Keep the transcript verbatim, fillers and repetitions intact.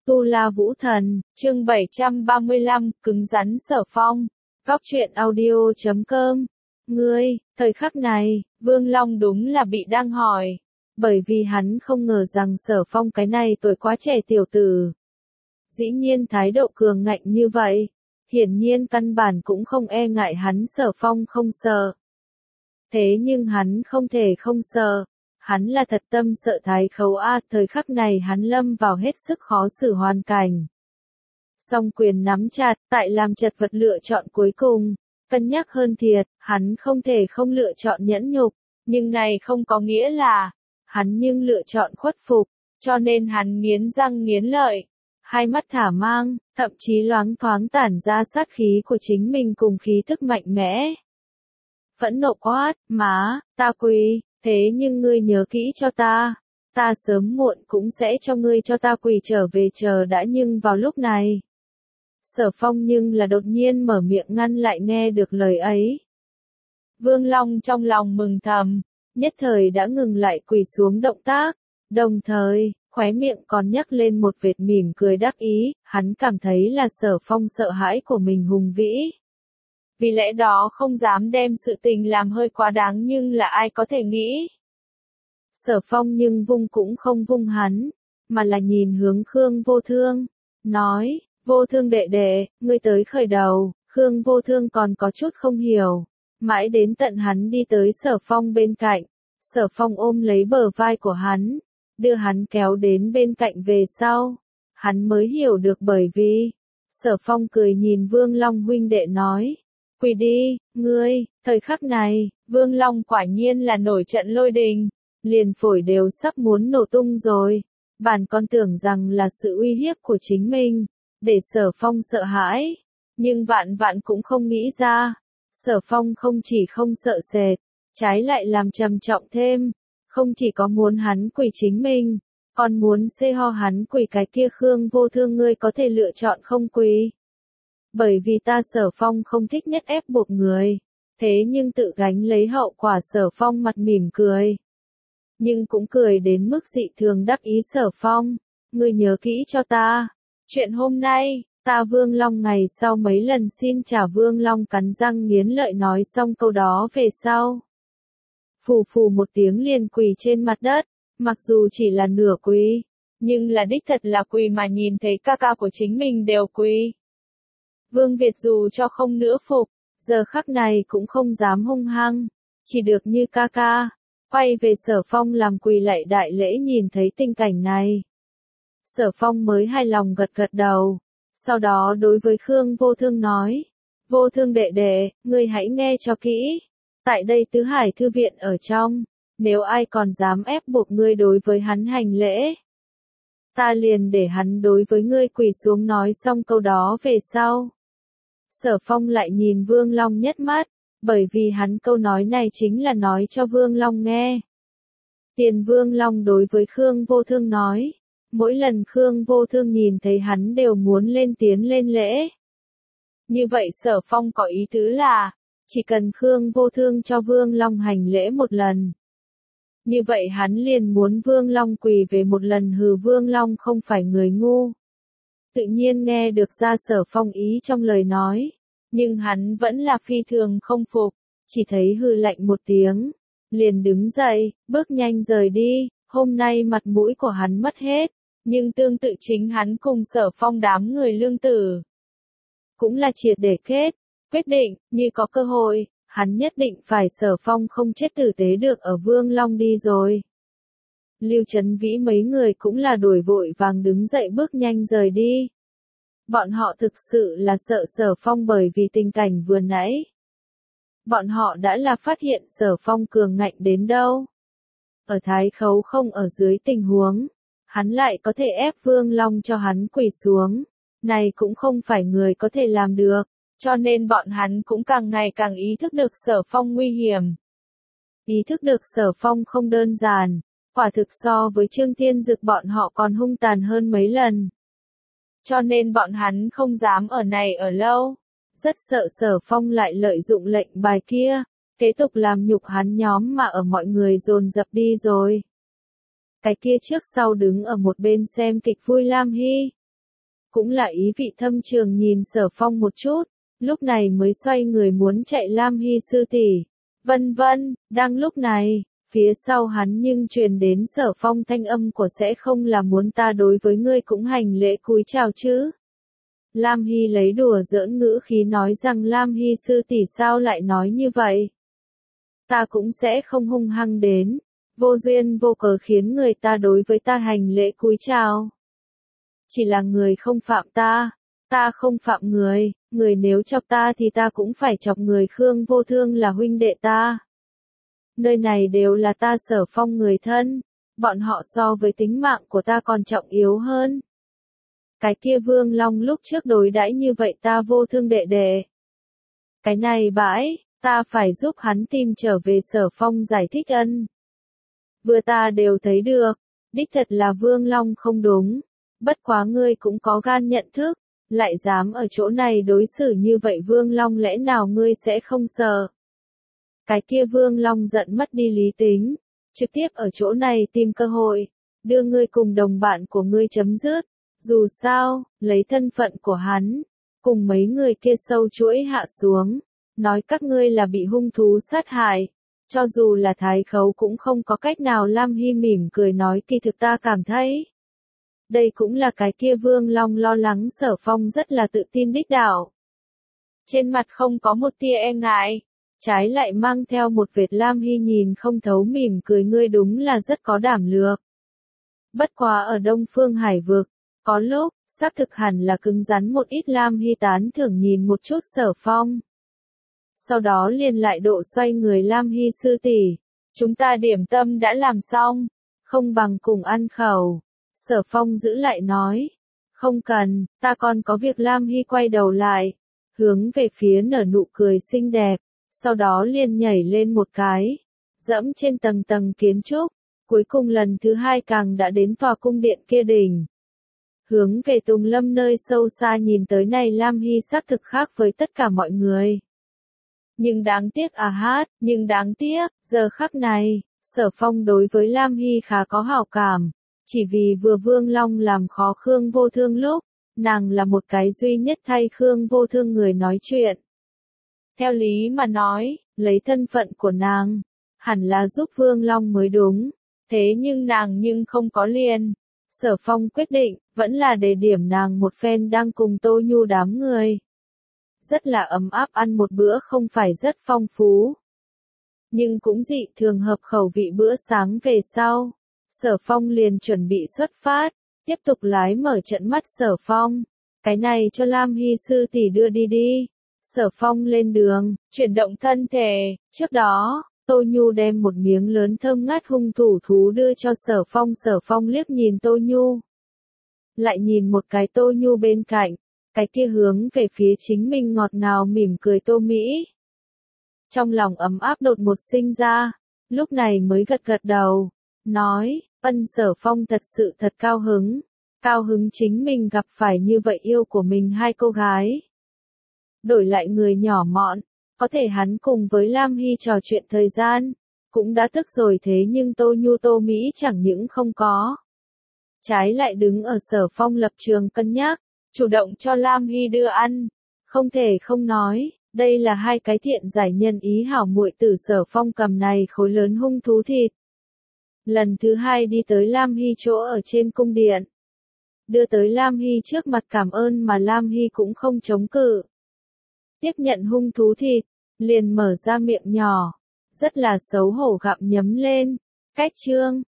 Tu La Vũ Thần, chương bảy trăm ba mươi lăm, cứng rắn Sở Phong. Góc truyện audio chấm com. Ngươi, thời khắc này, Vương Long đúng là bị đang hỏi. Bởi vì hắn không ngờ rằng Sở Phong cái này tuổi quá trẻ tiểu tử. Dĩ nhiên thái độ cường ngạnh như vậy. Hiển nhiên căn bản cũng không e ngại hắn Sở Phong không sợ. Thế nhưng hắn không thể không sợ. Hắn là thật tâm sợ Thái Khấu A, thời khắc này hắn lâm vào hết sức khó xử hoàn cảnh. Song quyền nắm chặt, tại làm chật vật lựa chọn cuối cùng, cân nhắc hơn thiệt, hắn không thể không lựa chọn nhẫn nhục, nhưng này không có nghĩa là, hắn nhưng lựa chọn khuất phục, cho nên hắn nghiến răng nghiến lợi, hai mắt thả mang, thậm chí loáng thoáng tản ra sát khí của chính mình cùng khí thức mạnh mẽ. Phẫn nộ quát, má, ta quỳ. Thế nhưng ngươi nhớ kỹ cho ta, ta sớm muộn cũng sẽ cho ngươi cho ta quỳ trở về chờ đã nhưng vào lúc này. Sở Phong nhưng là đột nhiên mở miệng ngăn lại nghe được lời ấy. Vương Long trong lòng mừng thầm, nhất thời đã ngừng lại quỳ xuống động tác, đồng thời, khóe miệng còn nhấc lên một vệt mỉm cười đắc ý, hắn cảm thấy là Sở Phong sợ hãi của mình hùng vĩ. Vì lẽ đó không dám đem sự tình làm hơi quá đáng nhưng là ai có thể nghĩ. Sở Phong nhưng vung cũng không vung hắn, mà là nhìn hướng Khương Vô Thương, nói, Vô Thương đệ đệ, ngươi tới khởi đầu, Khương Vô Thương còn có chút không hiểu, mãi đến tận hắn đi tới Sở Phong bên cạnh, Sở Phong ôm lấy bờ vai của hắn, đưa hắn kéo đến bên cạnh về sau, hắn mới hiểu được bởi vì, Sở Phong cười nhìn Vương Long huynh đệ nói. Quỳ đi, ngươi, thời khắc này, Vương Long quả nhiên là nổi trận lôi đình, liền phổi đều sắp muốn nổ tung rồi. Bản con tưởng rằng là sự uy hiếp của chính mình, để Sở Phong sợ hãi, nhưng vạn vạn cũng không nghĩ ra. Sở Phong không chỉ không sợ sệt, trái lại làm trầm trọng thêm, không chỉ có muốn hắn quỳ chính mình, còn muốn xê ho hắn quỳ cái kia Khương Vô Thương ngươi có thể lựa chọn không quỳ. Bởi vì ta Sở Phong không thích nhất ép buộc người, thế nhưng tự gánh lấy hậu quả Sở Phong mặt mỉm cười. Nhưng cũng cười đến mức dị thường đắc ý Sở Phong, ngươi nhớ kỹ cho ta. Chuyện hôm nay, ta Vương Long ngày sau mấy lần xin trả Vương Long cắn răng nghiến lợi nói xong câu đó về sau. Phù phù một tiếng liền quỳ trên mặt đất, mặc dù chỉ là nửa quỳ, nhưng là đích thật là quỳ mà nhìn thấy ca ca của chính mình đều quỳ. Vương Việt dù cho không nữa phục, giờ khắc này cũng không dám hung hăng, chỉ được như ca ca, quay về Sở Phong làm quỳ lạy đại lễ nhìn thấy tình cảnh này. Sở Phong mới hài lòng gật gật đầu, sau đó đối với Khương Vô Thương nói, Vô Thương đệ đệ, ngươi hãy nghe cho kỹ, tại đây Tứ Hải Thư Viện ở trong, nếu ai còn dám ép buộc ngươi đối với hắn hành lễ, ta liền để hắn đối với ngươi quỳ xuống nói xong câu đó về sau. Sở Phong lại nhìn Vương Long nhất mắt, bởi vì hắn câu nói này chính là nói cho Vương Long nghe. Tiền Vương Long đối với Khương Vô Thương nói, mỗi lần Khương Vô Thương nhìn thấy hắn đều muốn lên tiến lên lễ. Như vậy Sở Phong có ý tứ là, chỉ cần Khương Vô Thương cho Vương Long hành lễ một lần. Như vậy hắn liền muốn Vương Long quỳ về một lần hừ Vương Long không phải người ngu. Tự nhiên nghe được ra Sở Phong ý trong lời nói, nhưng hắn vẫn là phi thường không phục, chỉ thấy hừ lạnh một tiếng, liền đứng dậy, bước nhanh rời đi, hôm nay mặt mũi của hắn mất hết, nhưng tương tự chính hắn cùng Sở Phong đám người lương tử. Cũng là triệt để kết, quyết định, như có cơ hội, hắn nhất định phải Sở Phong không chết tử tế được ở Vương Long đi rồi. Lưu Trấn Vĩ mấy người cũng là đuổi vội vàng đứng dậy bước nhanh rời đi. Bọn họ thực sự là sợ Sở Phong bởi vì tình cảnh vừa nãy. Bọn họ đã là phát hiện Sở Phong cường ngạnh đến đâu. Ở Thái Khấu không ở dưới tình huống, hắn lại có thể ép Vương Long cho hắn quỳ xuống. Này cũng không phải người có thể làm được, cho nên bọn hắn cũng càng ngày càng ý thức được Sở Phong nguy hiểm. Ý thức được Sở Phong không đơn giản, quả thực so với Trương Thiên Dực bọn họ còn hung tàn hơn mấy lần. Cho nên bọn hắn không dám ở này ở lâu, rất sợ Sở Phong lại lợi dụng lệnh bài kia, kế tục làm nhục hắn nhóm mà ở mọi người dồn dập đi rồi. Cái kia trước sau đứng ở một bên xem kịch vui Lam Hy, cũng là ý vị thâm trường nhìn Sở Phong một chút, lúc này mới xoay người muốn chạy Lam Hy sư tỷ. Vân vân, đang lúc này, phía sau hắn nhưng truyền đến Sở Phong thanh âm của sẽ không là muốn ta đối với ngươi cũng hành lễ cúi chào chứ. Lam Hy lấy đùa giỡn ngữ khí nói rằng Lam Hy sư tỷ sao lại nói như vậy. Ta cũng sẽ không hung hăng đến, vô duyên vô cớ khiến người ta đối với ta hành lễ cúi chào. Chỉ là người không phạm ta, ta không phạm người, người nếu chọc ta thì ta cũng phải chọc người. Khương Vô Thương là huynh đệ ta. Nơi này đều là ta Sở Phong người thân, bọn họ so với tính mạng của ta còn trọng yếu hơn. Cái kia Vương Long lúc trước đối đãi như vậy ta Vô Thương đệ đệ. Cái này bãi, ta phải giúp hắn tìm trở về. Sở Phong giải thích ân. Vừa ta đều thấy được, đích thật là Vương Long không đúng. Bất quá ngươi cũng có gan nhận thức, lại dám ở chỗ này đối xử như vậy Vương Long lẽ nào ngươi sẽ không sợ. Cái kia Vương Long giận mất đi lý tính, trực tiếp ở chỗ này tìm cơ hội, đưa ngươi cùng đồng bạn của ngươi chấm dứt. Dù sao, lấy thân phận của hắn, cùng mấy người kia sâu chuỗi hạ xuống, nói các ngươi là bị hung thú sát hại, cho dù là thái khấu cũng không có cách nào. Lam Hy mỉm cười nói kỳ thực ta cảm thấy. Đây cũng là cái kia Vương Long lo lắng. Sở Phong rất là tự tin đích đạo. Trên mặt không có một tia e ngại, trái lại mang theo một vệt Lam Hy nhìn không thấu mỉm cười ngươi đúng là rất có đảm lược. Bất quá ở Đông Phương Hải Vực, có lúc, xác thực hẳn là cứng rắn một ít. Lam Hy tán thưởng nhìn một chút Sở Phong. Sau đó liền lại độ xoay người Lam Hy sư tỷ, chúng ta điểm tâm đã làm xong, không bằng cùng ăn khẩu. Sở Phong giữ lại nói, không cần, ta còn có việc. Lam Hy quay đầu lại, hướng về phía nở nụ cười xinh đẹp, sau đó liền nhảy lên một cái, dẫm trên tầng tầng kiến trúc, cuối cùng lần thứ hai càng đã đến tòa cung điện kia đỉnh. Hướng về Tùng Lâm nơi sâu xa nhìn tới này Lam Hy xác thực khác với tất cả mọi người. Nhưng đáng tiếc à hát, nhưng đáng tiếc, giờ khắc này, Sở Phong đối với Lam Hy khá có hảo cảm, chỉ vì vừa Vương Long làm khó Khương Vô Thương lúc, nàng là một cái duy nhất thay Khương Vô Thương người nói chuyện. Theo lý mà nói, lấy thân phận của nàng, hẳn là giúp Vương Long mới đúng, thế nhưng nàng nhưng không có liền. Sở Phong quyết định, vẫn là để điểm nàng một phen đang cùng Tô Nhu đám người. Rất là ấm áp ăn một bữa không phải rất phong phú, nhưng cũng dị thường hợp khẩu vị. Bữa sáng về sau, Sở Phong liền chuẩn bị xuất phát, tiếp tục lái mở trận mắt. Sở Phong, cái này cho Lam Hy sư tỷ đưa đi đi. Sở Phong lên đường, chuyển động thân thể, trước đó, Tô Nhu đem một miếng lớn thơm ngát hung thủ thú đưa cho Sở Phong. Sở Phong liếc nhìn Tô Nhu, lại nhìn một cái Tô Nhu bên cạnh, cái kia hướng về phía chính mình ngọt ngào mỉm cười Tô Mỹ. Trong lòng ấm áp đột một sinh ra, lúc này mới gật gật đầu, nói, ân. Sở Phong thật sự thật cao hứng, cao hứng chính mình gặp phải như vậy yêu của mình hai cô gái. Đổi lại người nhỏ mọn, có thể hắn cùng với Lam Hy trò chuyện thời gian, cũng đã tức rồi, thế nhưng Tô Nhu Tô Mỹ chẳng những không có. Trái lại đứng ở Sở Phong lập trường cân nhắc, chủ động cho Lam Hy đưa ăn. Không thể không nói, đây là hai cái thiện giải nhân ý hảo muội tử. Sở Phong cầm này khối lớn hung thú thịt. Lần thứ hai đi tới Lam Hy chỗ ở trên cung điện. Đưa tới Lam Hy trước mặt cảm ơn mà Lam Hy cũng không chống cự. Tiếp nhận hung thú thịt, liền mở ra miệng nhỏ, rất là xấu hổ gặm nhấm lên. Cách chương